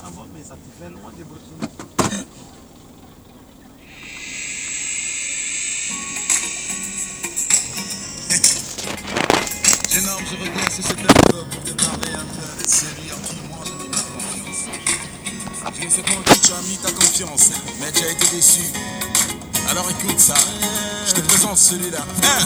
avant, mais ça te fait loin des boissons. Jeune homme, je reviens sur cet album pour te parler un peu de série en qui moi je n'ai pas confiance. Je ne sais pas en qui tu as mis ta confiance, mais tu as été déçu. Alors écoute ça, je te présente celui-là.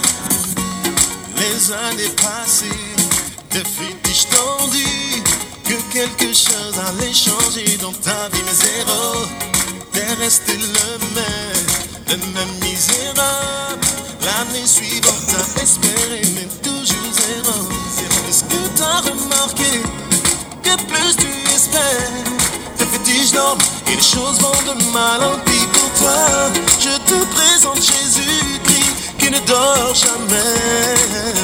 Les années passées, depuis que je t'en dis que quelque chose allait changer dans ta vie, mais zéro. T'es resté le même misérable. L'année suivante, t'as espéré, mais toujours zéro. Est-ce que t'as remarqué que plus tu espères, tes fétiches dorment et les choses vont de mal en pis pour toi? Je te présente Jésus-Christ qui ne dort jamais.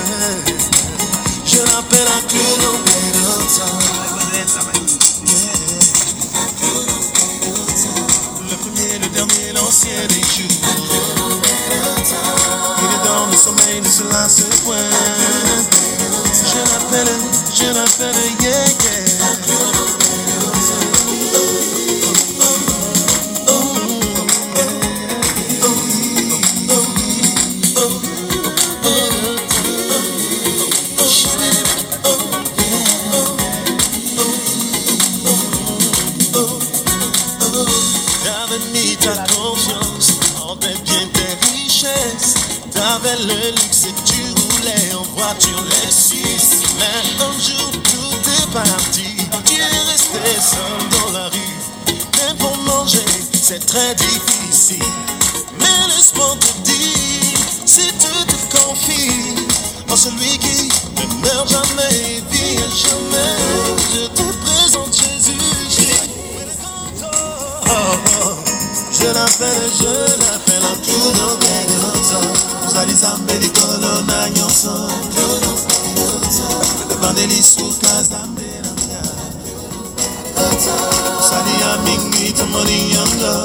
Je l'appelle un le premier, le dernier, l'ancien des jours. Il est dans le sommeil, de cela se pointe. Je l'appelle, yeah, yeah. T'avais le luxe et tu roulais en voiture Lexus. Mais un jour tout est parti, tu es resté seul dans la rue. Même pour manger c'est très difficile. Mais laisse-moi te dire, si tu te confies en celui qui ne meurt jamais et vit à jamais, je te présente Jésus. Je l'appelle un tout dans vous allez zamber les colonnes à Nyanson. Devant des lits sous Kazambe. Vous allez à Mingi, tout le monde y yanga.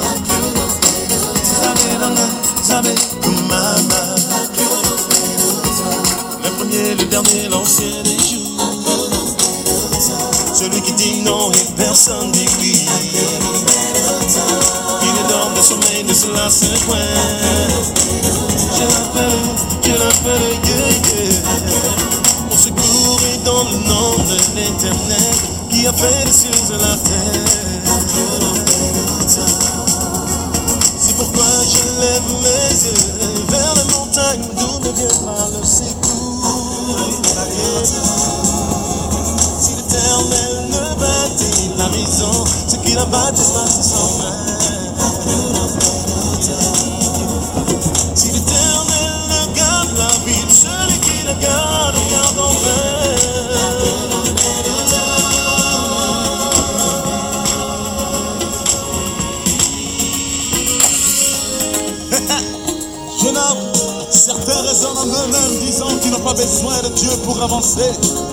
Zabe, Kumama. Le premier, le dernier, l'ancien des jours. Celui qui dit non et personne dit oui. Il est dans le sommeil, de cela se pointe. Je l'appelle, yeah, yeah. Mon secours est dans le nom de l'Éternel qui a fait les cieux et la terre. C'est pourquoi je lève mes yeux vers les montagnes d'où me viendra le secours. Si l'Éternel ne bâtit la maison, ce qu'il a bâti sera sans main. Si l'Éternel ne garde la ville, celui qui la garde en vain. Jeune homme, certains raisonnent en eux-mêmes disant qu'ils n'ont pas besoin de Dieu pour avancer.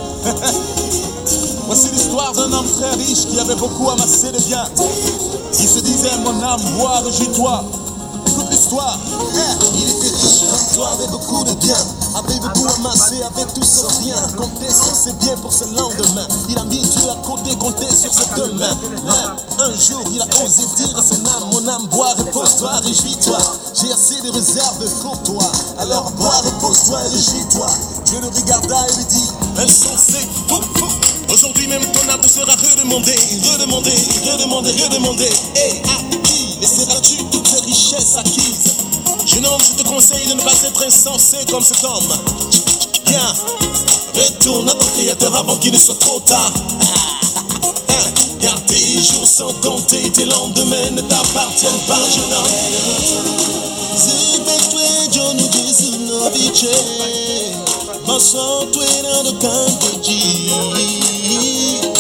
Voici l'histoire d'un homme très riche qui avait beaucoup amassé de biens. Il se disait, mon âme, bois, réjouis-toi. Écoute l'histoire. Il était riche comme toi, avait beaucoup de biens, avait beaucoup amassé, avait tout sans rien. Comptait sur ses biens pour ce lendemain. Il a mis Dieu à côté, comptait sur ses deux mains. Un jour, il a osé dire à son âme, mon âme, bois, repose-toi, réjouis-toi. J'ai assez de réserves pour toi. Alors bois, repose-toi et réjouis-toi. Dieu le regarda et lui dit, insensé, aujourd'hui même ton âme te sera redemandée, redemandée. Et à qui laisseras-tu toutes les richesses acquises? Jeune homme, je te conseille de ne pas être insensé comme cet homme. Viens, retourne à ton créateur avant qu'il ne soit trop tard. Car tes jours sont comptés, tes lendemains ne t'appartiennent pas, jeune homme. Zibetwe Johnny Jésus no biche, maso twe na do kanto ji.